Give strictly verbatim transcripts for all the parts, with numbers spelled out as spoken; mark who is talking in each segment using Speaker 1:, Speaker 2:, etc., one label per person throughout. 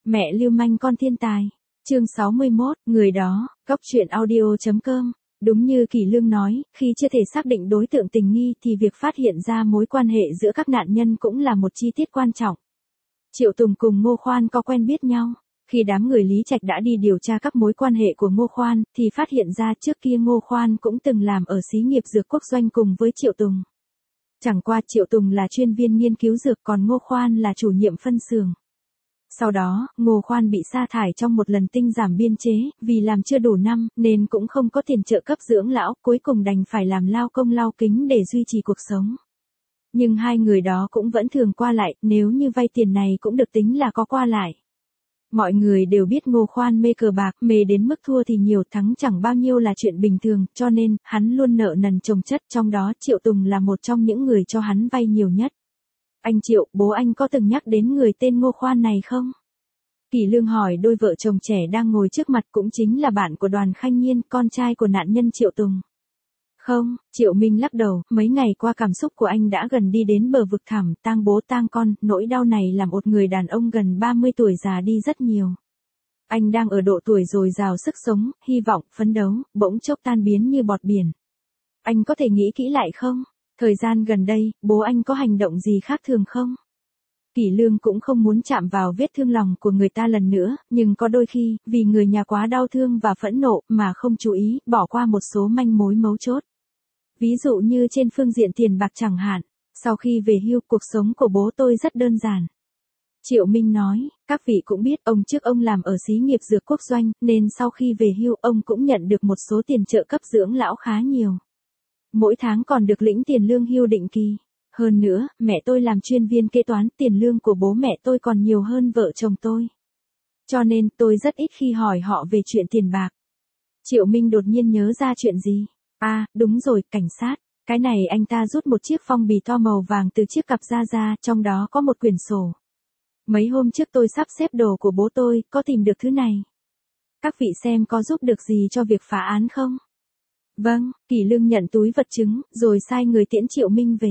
Speaker 1: Mẹ lưu manh con thiên tài. Chương sáu mươi mốt, người đó, góc truyện audio chấm com. Đúng như Kỷ Lương nói, khi chưa thể xác định đối tượng tình nghi thì việc phát hiện ra mối quan hệ giữa các nạn nhân cũng là một chi tiết quan trọng. Triệu Tùng cùng Ngô Khoan có quen biết nhau. Khi đám người Lý Trạch đã đi điều tra các mối quan hệ của Ngô Khoan, thì phát hiện ra trước kia Ngô Khoan cũng từng làm ở xí nghiệp dược quốc doanh cùng với Triệu Tùng. Chẳng qua Triệu Tùng là chuyên viên nghiên cứu dược còn Ngô Khoan là chủ nhiệm phân xưởng. Sau đó, Ngô Khoan bị sa thải trong một lần tinh giảm biên chế, vì làm chưa đủ năm, nên cũng không có tiền trợ cấp dưỡng lão, cuối cùng đành phải làm lao công lao kính để duy trì cuộc sống. Nhưng hai người đó cũng vẫn thường qua lại, nếu như vay tiền này cũng được tính là có qua lại. Mọi người đều biết Ngô Khoan mê cờ bạc, mê đến mức thua thì nhiều thắng chẳng bao nhiêu là chuyện bình thường, cho nên, hắn luôn nợ nần chồng chất, trong đó Triệu Tùng là một trong những người cho hắn vay nhiều nhất. Anh Triệu, bố anh có từng nhắc đến người tên Ngô Khoan này không? Kỷ Lương hỏi đôi vợ chồng trẻ đang ngồi trước mặt cũng chính là bạn của Đoàn Khanh Nhiên, con trai của nạn nhân Triệu Tùng. Không, Triệu Minh lắc đầu, mấy ngày qua cảm xúc của anh đã gần đi đến bờ vực thẳm, tang bố tang con, nỗi đau này làm một người đàn ông gần ba mươi tuổi già đi rất nhiều. Anh đang ở độ tuổi dồi dào sức sống, hy vọng, phấn đấu, bỗng chốc tan biến như bọt biển. Anh có thể nghĩ kỹ lại không? Thời gian gần đây, bố anh có hành động gì khác thường không? Kỷ Lương cũng không muốn chạm vào vết thương lòng của người ta lần nữa, nhưng có đôi khi, vì người nhà quá đau thương và phẫn nộ mà không chú ý, bỏ qua một số manh mối mấu chốt. Ví dụ như trên phương diện tiền bạc chẳng hạn, sau khi về hưu cuộc sống của bố tôi rất đơn giản. Triệu Minh nói, các vị cũng biết ông trước ông làm ở xí nghiệp dược quốc doanh, nên sau khi về hưu ông cũng nhận được một số tiền trợ cấp dưỡng lão khá nhiều. Mỗi tháng còn được lĩnh tiền lương hưu định kỳ. Hơn nữa, mẹ tôi làm chuyên viên kế toán, tiền lương của bố mẹ tôi còn nhiều hơn vợ chồng tôi. Cho nên tôi rất ít khi hỏi họ về chuyện tiền bạc. Triệu Minh đột nhiên nhớ ra chuyện gì? À, đúng rồi, cảnh sát. Cái này anh ta rút một chiếc phong bì to màu vàng từ chiếc cặp da ra, trong đó có một quyển sổ. Mấy hôm trước tôi sắp xếp đồ của bố tôi, có tìm được thứ này. Các vị xem có giúp được gì cho việc phá án không? Vâng, Kỷ Lương nhận túi vật chứng, rồi sai người tiễn Triệu Minh về.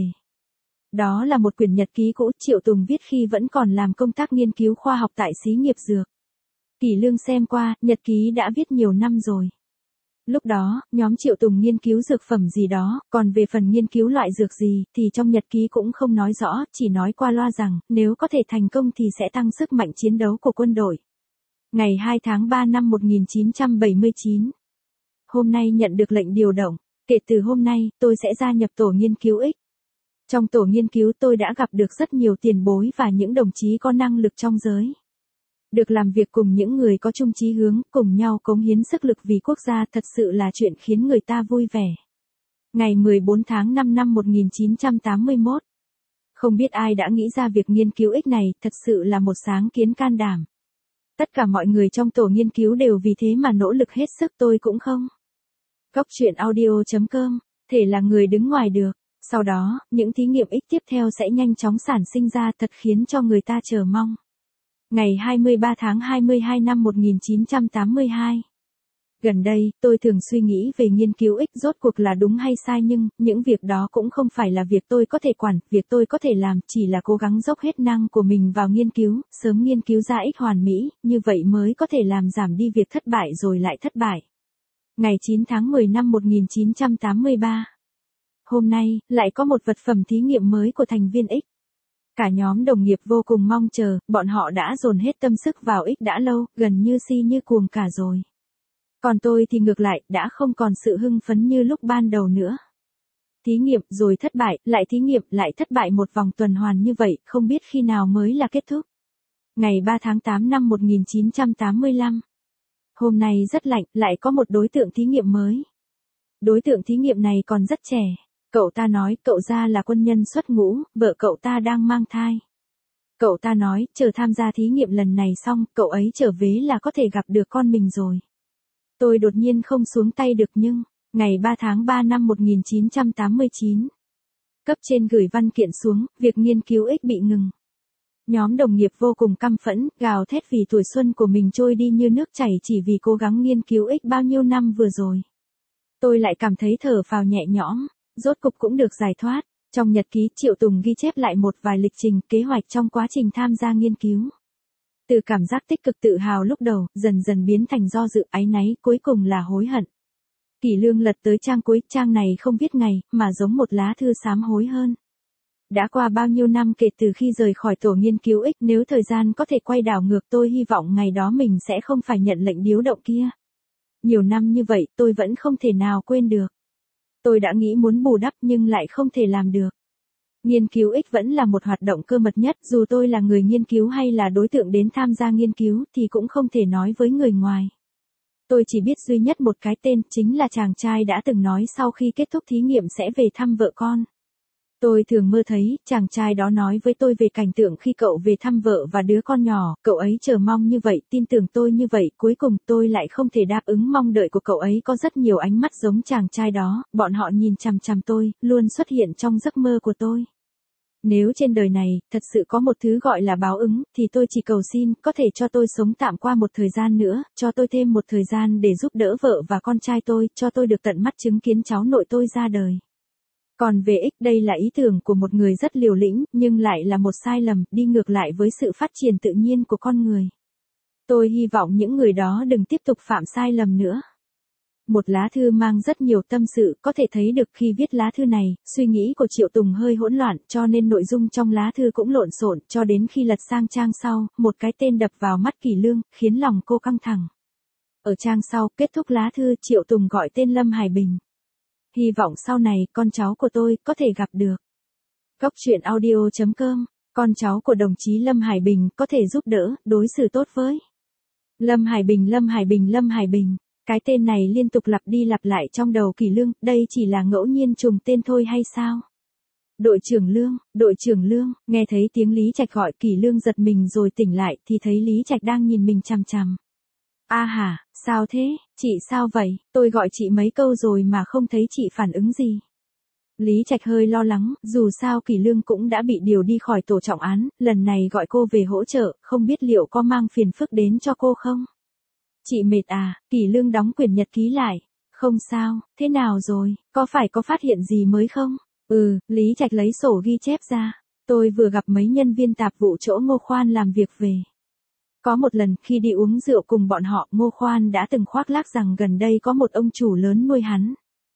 Speaker 1: Đó là một quyển nhật ký cũ Triệu Tùng viết khi vẫn còn làm công tác nghiên cứu khoa học tại xí nghiệp dược. Kỷ Lương xem qua, nhật ký đã viết nhiều năm rồi. Lúc đó, nhóm Triệu Tùng nghiên cứu dược phẩm gì đó, còn về phần nghiên cứu loại dược gì, thì trong nhật ký cũng không nói rõ, chỉ nói qua loa rằng, nếu có thể thành công thì sẽ tăng sức mạnh chiến đấu của quân đội. Ngày hai tháng ba năm một nghìn chín trăm bảy mươi chín. Hôm nay nhận được lệnh điều động, kể từ hôm nay, tôi sẽ gia nhập tổ nghiên cứu X. Trong tổ nghiên cứu tôi đã gặp được rất nhiều tiền bối và những đồng chí có năng lực trong giới. Được làm việc cùng những người có chung chí hướng, cùng nhau cống hiến sức lực vì quốc gia thật sự là chuyện khiến người ta vui vẻ. Ngày mười bốn tháng năm năm một nghìn chín trăm tám mươi mốt. Không biết ai đã nghĩ ra việc nghiên cứu X này, thật sự là một sáng kiến can đảm. Tất cả mọi người trong tổ nghiên cứu đều vì thế mà nỗ lực hết sức, tôi cũng không. Góc truyện audio chấm com, thể là người đứng ngoài được. Sau đó, những thí nghiệm X tiếp theo sẽ nhanh chóng sản sinh ra thật khiến cho người ta chờ mong. Ngày hai mươi ba tháng hai mươi hai năm một nghìn chín trăm tám mươi hai. Gần đây, tôi thường suy nghĩ về nghiên cứu X rốt cuộc là đúng hay sai nhưng, những việc đó cũng không phải là việc tôi có thể quản, việc tôi có thể làm chỉ là cố gắng dốc hết năng của mình vào nghiên cứu, sớm nghiên cứu ra X hoàn mỹ, như vậy mới có thể làm giảm đi việc thất bại rồi lại thất bại. Ngày chín tháng mười năm một nghìn chín trăm tám mươi ba. Hôm nay, lại có một vật phẩm thí nghiệm mới của thành viên X. Cả nhóm đồng nghiệp vô cùng mong chờ, bọn họ đã dồn hết tâm sức vào X đã lâu, gần như si như cuồng cả rồi. Còn tôi thì ngược lại, đã không còn sự hưng phấn như lúc ban đầu nữa. Thí nghiệm, rồi thất bại, lại thí nghiệm, lại thất bại một vòng tuần hoàn như vậy, không biết khi nào mới là kết thúc. Ngày ba tháng tám năm một nghìn chín trăm tám mươi lăm. Hôm nay rất lạnh, lại có một đối tượng thí nghiệm mới. Đối tượng thí nghiệm này còn rất trẻ. Cậu ta nói, cậu ra là quân nhân xuất ngũ, vợ cậu ta đang mang thai. Cậu ta nói, chờ tham gia thí nghiệm lần này xong, cậu ấy trở về là có thể gặp được con mình rồi. Tôi đột nhiên không xuống tay được nhưng, ngày ba tháng ba năm một nghìn chín trăm tám mươi chín. Cấp trên gửi văn kiện xuống, việc nghiên cứu X bị ngừng. Nhóm đồng nghiệp vô cùng căm phẫn, gào thét vì tuổi xuân của mình trôi đi như nước chảy chỉ vì cố gắng nghiên cứu X bao nhiêu năm vừa rồi. Tôi lại cảm thấy thở phào nhẹ nhõm. Rốt cục cũng được giải thoát. Trong nhật ký, Triệu Tùng ghi chép lại một vài lịch trình, kế hoạch trong quá trình tham gia nghiên cứu. Từ cảm giác tích cực tự hào lúc đầu, dần dần biến thành do dự, áy náy, cuối cùng là hối hận. Kỷ Lương lật tới trang cuối, trang này không viết ngày, mà giống một lá thư sám hối hơn. Đã qua bao nhiêu năm kể từ khi rời khỏi tổ nghiên cứu X, nếu thời gian có thể quay đảo ngược tôi hy vọng ngày đó mình sẽ không phải nhận lệnh điếu động kia. Nhiều năm như vậy tôi vẫn không thể nào quên được. Tôi đã nghĩ muốn bù đắp nhưng lại không thể làm được. Nghiên cứu X vẫn là một hoạt động cơ mật nhất, dù tôi là người nghiên cứu hay là đối tượng đến tham gia nghiên cứu thì cũng không thể nói với người ngoài. Tôi chỉ biết duy nhất một cái tên, chính là chàng trai đã từng nói sau khi kết thúc thí nghiệm sẽ về thăm vợ con. Tôi thường mơ thấy, chàng trai đó nói với tôi về cảnh tượng khi cậu về thăm vợ và đứa con nhỏ, cậu ấy chờ mong như vậy, tin tưởng tôi như vậy, cuối cùng tôi lại không thể đáp ứng mong đợi của cậu ấy. Có rất nhiều ánh mắt giống chàng trai đó, bọn họ nhìn chằm chằm tôi, luôn xuất hiện trong giấc mơ của tôi. Nếu trên đời này, thật sự có một thứ gọi là báo ứng, thì tôi chỉ cầu xin, có thể cho tôi sống tạm qua một thời gian nữa, cho tôi thêm một thời gian để giúp đỡ vợ và con trai tôi, cho tôi được tận mắt chứng kiến cháu nội tôi ra đời. Còn về X, đây là ý tưởng của một người rất liều lĩnh, nhưng lại là một sai lầm, đi ngược lại với sự phát triển tự nhiên của con người. Tôi hy vọng những người đó đừng tiếp tục phạm sai lầm nữa. Một lá thư mang rất nhiều tâm sự, có thể thấy được khi viết lá thư này, suy nghĩ của Triệu Tùng hơi hỗn loạn, cho nên nội dung trong lá thư cũng lộn xộn, cho đến khi lật sang trang sau, một cái tên đập vào mắt Kỷ Lương, khiến lòng cô căng thẳng. Ở trang sau, kết thúc lá thư, Triệu Tùng gọi tên Lâm Hải Bình. Hy vọng sau này, con cháu của tôi, có thể gặp được. Góc truyện audio chấm com, con cháu của đồng chí Lâm Hải Bình, có thể giúp đỡ, đối xử tốt với. Lâm Hải Bình, Lâm Hải Bình, Lâm Hải Bình. Cái tên này liên tục lặp đi lặp lại trong đầu Kỷ Lương, đây chỉ là ngẫu nhiên trùng tên thôi hay sao? Đội trưởng Lương, đội trưởng Lương, nghe thấy tiếng Lý Trạch gọi, Kỷ Lương giật mình rồi tỉnh lại thì thấy Lý Trạch đang nhìn mình chằm chằm. A hà, sao thế, chị sao vậy, tôi gọi chị mấy câu rồi mà không thấy chị phản ứng gì. Lý Trạch hơi lo lắng, dù sao Kỷ Lương cũng đã bị điều đi khỏi tổ trọng án, lần này gọi cô về hỗ trợ, không biết liệu có mang phiền phức đến cho cô không? Chị mệt à, Kỷ Lương đóng quyển nhật ký lại. Không sao, thế nào rồi, có phải có phát hiện gì mới không? Ừ, Lý Trạch lấy sổ ghi chép ra. Tôi vừa gặp mấy nhân viên tạp vụ chỗ Ngô Khoan làm việc về. Có một lần, khi đi uống rượu cùng bọn họ, Ngô Khoan đã từng khoác lác rằng gần đây có một ông chủ lớn nuôi hắn.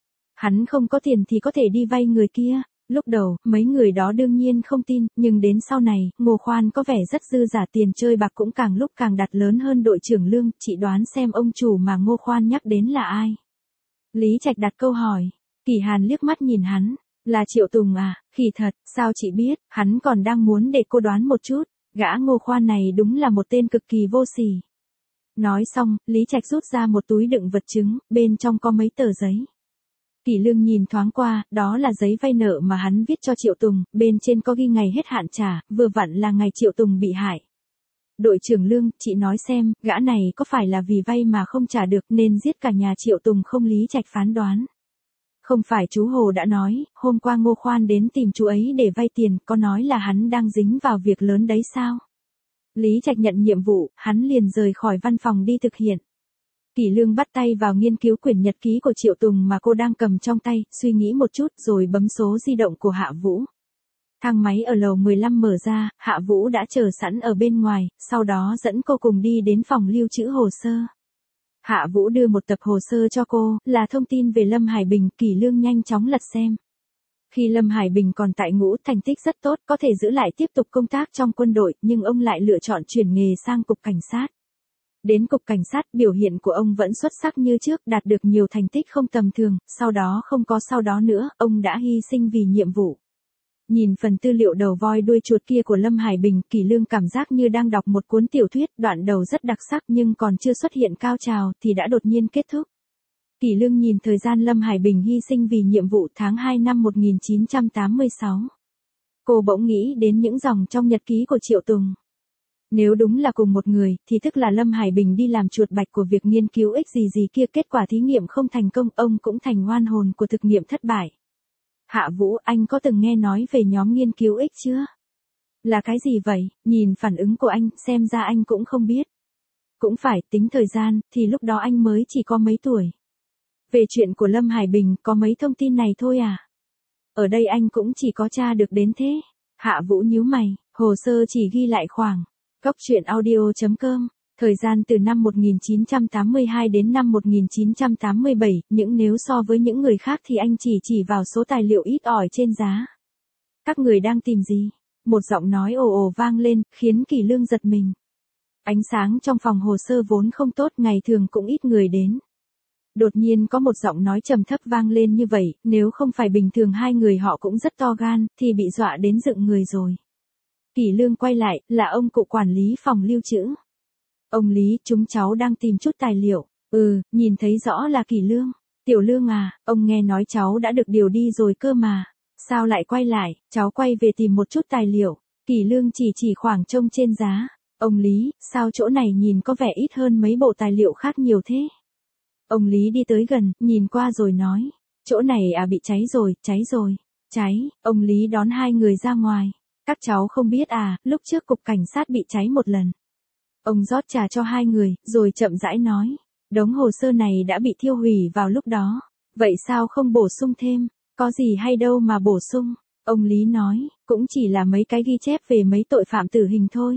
Speaker 1: Hắn không có tiền thì có thể đi vay người kia. Lúc đầu, mấy người đó đương nhiên không tin, nhưng đến sau này, Ngô Khoan có vẻ rất dư giả, tiền chơi bạc cũng càng lúc càng đặt lớn hơn. Đội trưởng Lương, chị đoán xem ông chủ mà Ngô Khoan nhắc đến là ai? Lý Trạch đặt câu hỏi. Kỳ Hàn liếc mắt nhìn hắn. Là Triệu Tùng à, khỉ thật, sao chị biết, hắn còn đang muốn để cô đoán một chút. Gã Ngô Khoan này đúng là một tên cực kỳ vô sỉ. Nói xong, Lý Trạch rút ra một túi đựng vật chứng, bên trong có mấy tờ giấy. Kỷ Lương nhìn thoáng qua, đó là giấy vay nợ mà hắn viết cho Triệu Tùng, bên trên có ghi ngày hết hạn trả, vừa vặn là ngày Triệu Tùng bị hại. Đội trưởng Lương, chị nói xem, gã này có phải là vì vay mà không trả được nên giết cả nhà Triệu Tùng không? Lý Trạch phán đoán. Không phải chú Hồ đã nói, hôm qua Ngô Khoan đến tìm chú ấy để vay tiền, có nói là hắn đang dính vào việc lớn đấy sao? Lý Trạch nhận nhiệm vụ, hắn liền rời khỏi văn phòng đi thực hiện. Kỷ Lương bắt tay vào nghiên cứu quyển nhật ký của Triệu Tùng mà cô đang cầm trong tay, suy nghĩ một chút rồi bấm số di động của Hạ Vũ. Thang máy ở lầu mười lăm mở ra, Hạ Vũ đã chờ sẵn ở bên ngoài, sau đó dẫn cô cùng đi đến phòng lưu trữ hồ sơ. Hạ Vũ đưa một tập hồ sơ cho cô, là thông tin về Lâm Hải Bình. Kỷ Lương nhanh chóng lật xem. Khi Lâm Hải Bình còn tại ngũ, thành tích rất tốt, có thể giữ lại tiếp tục công tác trong quân đội, nhưng ông lại lựa chọn chuyển nghề sang cục cảnh sát. Đến cục cảnh sát, biểu hiện của ông vẫn xuất sắc như trước, đạt được nhiều thành tích không tầm thường, sau đó không có sau đó nữa, ông đã hy sinh vì nhiệm vụ. Nhìn phần tư liệu đầu voi đuôi chuột kia của Lâm Hải Bình, Kỷ Lương cảm giác như đang đọc một cuốn tiểu thuyết, đoạn đầu rất đặc sắc nhưng còn chưa xuất hiện cao trào thì đã đột nhiên kết thúc. Kỷ Lương nhìn thời gian Lâm Hải Bình hy sinh vì nhiệm vụ tháng hai năm một nghìn chín trăm tám mươi sáu. Cô bỗng nghĩ đến những dòng trong nhật ký của Triệu Tùng. Nếu đúng là cùng một người, thì tức là Lâm Hải Bình đi làm chuột bạch của việc nghiên cứu ích gì gì kia, kết quả thí nghiệm không thành công, ông cũng thành oan hồn của thực nghiệm thất bại. Hạ Vũ, anh có từng nghe nói về nhóm nghiên cứu ích chưa? Là cái gì vậy? Nhìn phản ứng của anh, xem ra anh cũng không biết. Cũng phải, tính thời gian, thì lúc đó anh mới chỉ có mấy tuổi. Về chuyện của Lâm Hải Bình, có mấy thông tin này thôi à? Ở đây anh cũng chỉ có tra được đến thế. Hạ Vũ nhíu mày, hồ sơ chỉ ghi lại khoảng Cốc truyện audio chấm com. Thời gian từ năm một nghìn chín trăm tám mươi hai đến năm một nghìn chín trăm tám mươi bảy, những nếu so với những người khác thì anh chỉ chỉ vào số tài liệu ít ỏi trên giá. Các người đang tìm gì? Một giọng nói ồ ồ vang lên, khiến Kỷ Lương giật mình. Ánh sáng trong phòng hồ sơ vốn không tốt, ngày thường cũng ít người đến. Đột nhiên có một giọng nói trầm thấp vang lên như vậy, nếu không phải bình thường hai người họ cũng rất to gan, thì bị dọa đến dựng người rồi. Kỷ Lương quay lại, là ông cụ quản lý phòng lưu trữ. Ông Lý, chúng cháu đang tìm chút tài liệu. Ừ, nhìn thấy rõ là Kỷ Lương. Tiểu Lương à, ông nghe nói cháu đã được điều đi rồi cơ mà. Sao lại quay lại? Cháu quay về tìm một chút tài liệu. Kỷ Lương chỉ chỉ khoảng trông trên giá. Ông Lý, sao chỗ này nhìn có vẻ ít hơn mấy bộ tài liệu khác nhiều thế? Ông Lý đi tới gần, nhìn qua rồi nói. Chỗ này à bị cháy rồi, cháy rồi. Cháy, ông Lý đón hai người ra ngoài. Các cháu không biết à, lúc trước cục cảnh sát bị cháy một lần. Ông rót trà cho hai người, rồi chậm rãi nói. Đống hồ sơ này đã bị thiêu hủy vào lúc đó. Vậy sao không bổ sung thêm? Có gì hay đâu mà bổ sung. Ông Lý nói, cũng chỉ là mấy cái ghi chép về mấy tội phạm tử hình thôi.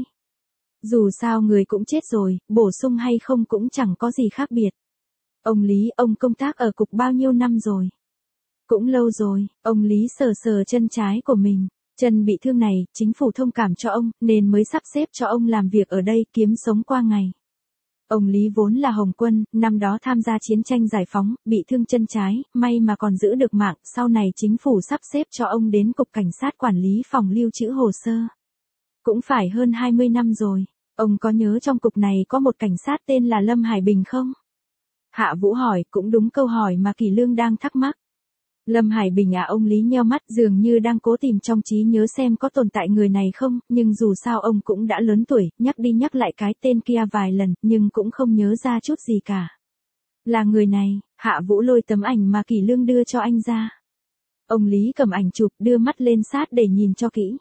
Speaker 1: Dù sao người cũng chết rồi, bổ sung hay không cũng chẳng có gì khác biệt. Ông Lý, ông công tác ở cục bao nhiêu năm rồi? Cũng lâu rồi. Ông Lý sờ sờ chân trái của mình. Chân bị thương này, chính phủ thông cảm cho ông, nên mới sắp xếp cho ông làm việc ở đây kiếm sống qua ngày. Ông Lý vốn là Hồng quân, năm đó tham gia chiến tranh giải phóng, bị thương chân trái, may mà còn giữ được mạng, sau này chính phủ sắp xếp cho ông đến cục cảnh sát quản lý phòng lưu trữ hồ sơ. Cũng phải hơn hai mươi năm rồi. Ông có nhớ trong cục này có một cảnh sát tên là Lâm Hải Bình không? Hạ Vũ hỏi, cũng đúng câu hỏi mà Kỷ Lương đang thắc mắc. Lâm Hải Bình à, ông Lý nheo mắt, dường như đang cố tìm trong trí nhớ xem có tồn tại người này không, nhưng dù sao ông cũng đã lớn tuổi, nhắc đi nhắc lại cái tên kia vài lần, nhưng cũng không nhớ ra chút gì cả. Là người này. Hạ Vũ lôi tấm ảnh mà Kỷ Lương đưa cho anh ra. Ông Lý cầm ảnh chụp, đưa mắt lên sát để nhìn cho kỹ.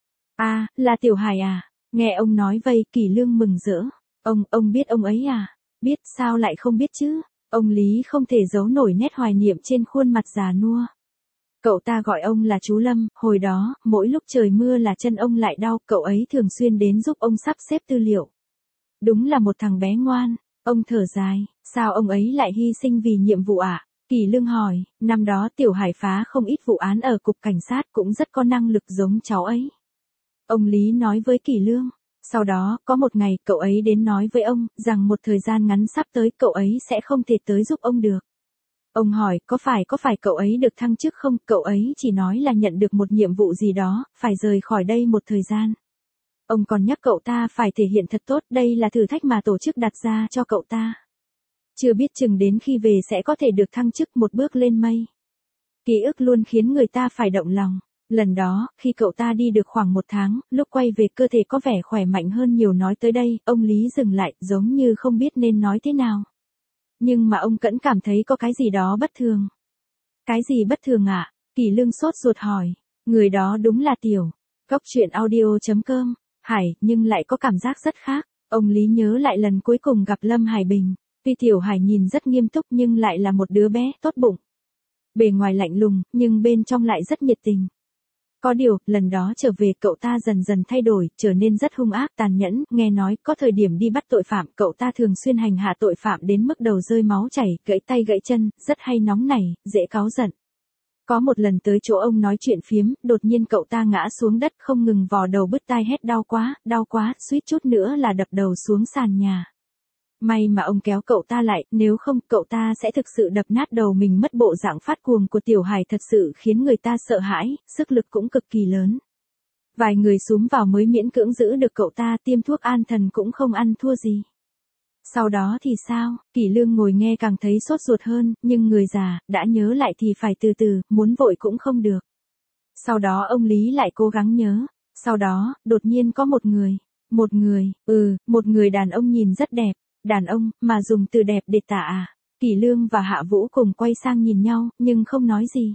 Speaker 1: À, là Tiểu Hải à? Nghe ông nói vây, Kỷ Lương mừng rỡ. Ông, ông biết ông ấy à? Biết, sao lại không biết chứ? Ông Lý không thể giấu nổi nét hoài niệm trên khuôn mặt già nua. Cậu ta gọi ông là chú Lâm, hồi đó, mỗi lúc trời mưa là chân ông lại đau, cậu ấy thường xuyên đến giúp ông sắp xếp tư liệu. Đúng là một thằng bé ngoan. Ông thở dài, sao ông ấy lại hy sinh vì nhiệm vụ ạ? À? Kỷ Lương hỏi, năm đó Tiểu Hải phá không ít vụ án ở cục cảnh sát, cũng rất có năng lực giống cháu ấy. Ông Lý nói với Kỷ Lương. Sau đó, có một ngày, cậu ấy đến nói với ông, rằng một thời gian ngắn sắp tới, cậu ấy sẽ không thể tới giúp ông được. Ông hỏi, có phải có phải cậu ấy được thăng chức không? Cậu ấy chỉ nói là nhận được một nhiệm vụ gì đó, phải rời khỏi đây một thời gian. Ông còn nhắc cậu ta phải thể hiện thật tốt, đây là thử thách mà tổ chức đặt ra cho cậu ta. Chưa biết chừng đến khi về sẽ có thể được thăng chức một bước lên mây. Ký ức luôn khiến người ta phải động lòng. Lần đó, khi cậu ta đi được khoảng một tháng, lúc quay về cơ thể có vẻ khỏe mạnh hơn nhiều. Nói tới đây, ông Lý dừng lại, giống như không biết nên nói thế nào. Nhưng mà ông Cẩn cảm thấy có cái gì đó bất thường. Cái gì bất thường ạ? À? Kỷ Lương sốt ruột hỏi. Người đó đúng là Tiểu. Cốc truyện audio chấm com. Hải, nhưng lại có cảm giác rất khác. Ông Lý nhớ lại lần cuối cùng gặp Lâm Hải Bình. Tuy Tiểu Hải nhìn rất nghiêm túc nhưng lại là một đứa bé tốt bụng. Bề ngoài lạnh lùng, nhưng bên trong lại rất nhiệt tình. Có điều, lần đó trở về cậu ta dần dần thay đổi, trở nên rất hung ác, tàn nhẫn, nghe nói, có thời điểm đi bắt tội phạm, cậu ta thường xuyên hành hạ tội phạm đến mức đầu rơi máu chảy, gãy tay gãy chân, rất hay nóng nảy, dễ cáu giận. Có một lần tới chỗ ông nói chuyện phiếm, đột nhiên cậu ta ngã xuống đất không ngừng vò đầu bứt tai hét đau quá, đau quá, suýt chút nữa là đập đầu xuống sàn nhà. May mà ông kéo cậu ta lại, nếu không cậu ta sẽ thực sự đập nát đầu mình mất. Bộ dạng phát cuồng của Tiểu Hải thật sự khiến người ta sợ hãi, sức lực cũng cực kỳ lớn. Vài người xúm vào mới miễn cưỡng giữ được cậu ta, tiêm thuốc an thần cũng không ăn thua gì. Sau đó thì sao? Kỷ Lương ngồi nghe càng thấy sốt ruột hơn, nhưng người già, đã nhớ lại thì phải từ từ, muốn vội cũng không được. Sau đó ông Lý lại cố gắng nhớ. Sau đó, đột nhiên có một người. Một người, ừ, một người đàn ông nhìn rất đẹp. Đàn ông, mà dùng từ đẹp để tả à? Kỷ Lương và Hạ Vũ cùng quay sang nhìn nhau, nhưng không nói gì.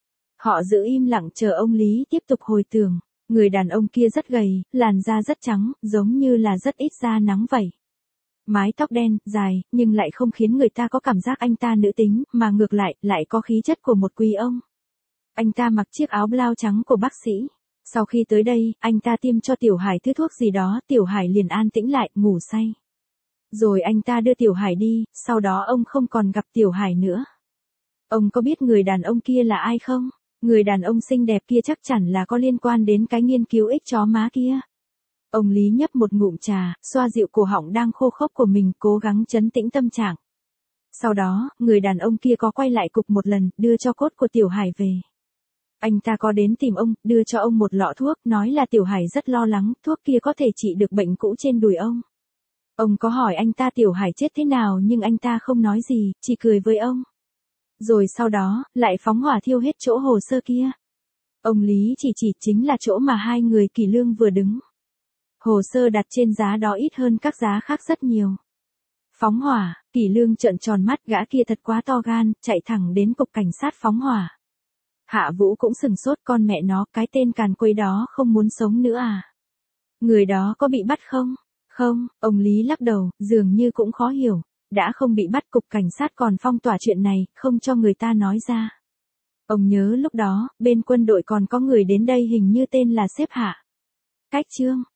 Speaker 1: Họ giữ im lặng chờ ông Lý tiếp tục hồi tưởng. Người đàn ông kia rất gầy, làn da rất trắng, giống như là rất ít da nắng vậy. Mái tóc đen, dài, nhưng lại không khiến người ta có cảm giác anh ta nữ tính, mà ngược lại, lại có khí chất của một quý ông. Anh ta mặc chiếc áo blau trắng của bác sĩ. Sau khi tới đây, anh ta tiêm cho Tiểu Hải thứ thuốc gì đó, Tiểu Hải liền an tĩnh lại, ngủ say. Rồi anh ta đưa Tiểu Hải đi, sau đó ông không còn gặp Tiểu Hải nữa. Ông có biết người đàn ông kia là ai không? Người đàn ông xinh đẹp kia chắc chắn là có liên quan đến cái nghiên cứu ích chó má kia. Ông Lý nhấp một ngụm trà, xoa dịu cổ họng đang khô khốc của mình, cố gắng trấn tĩnh tâm trạng. Sau đó, người đàn ông kia có quay lại cục một lần, đưa cho cốt của Tiểu Hải về. Anh ta có đến tìm ông, đưa cho ông một lọ thuốc, nói là Tiểu Hải rất lo lắng, thuốc kia có thể trị được bệnh cũ trên đùi ông. Ông có hỏi anh ta Tiểu Hải chết thế nào nhưng anh ta không nói gì, chỉ cười với ông. Rồi sau đó, lại phóng hỏa thiêu hết chỗ hồ sơ kia. Ông Lý chỉ chỉ chính là chỗ mà hai người Kỷ Lương vừa đứng. Hồ sơ đặt trên giá đó ít hơn các giá khác rất nhiều. Phóng hỏa, Kỷ Lương trợn tròn mắt, gã kia thật quá to gan, chạy thẳng đến cục cảnh sát phóng hỏa. Hạ Vũ cũng sừng sốt, con mẹ nó, cái tên càn quấy đó không muốn sống nữa à? Người đó có bị bắt không? Không, ông Lý lắc đầu, dường như cũng khó hiểu. Đã không bị bắt, cục cảnh sát còn phong tỏa chuyện này, không cho người ta nói ra. Ông nhớ lúc đó, bên quân đội còn có người đến đây hình như tên là sếp Hạ. Cách Trương,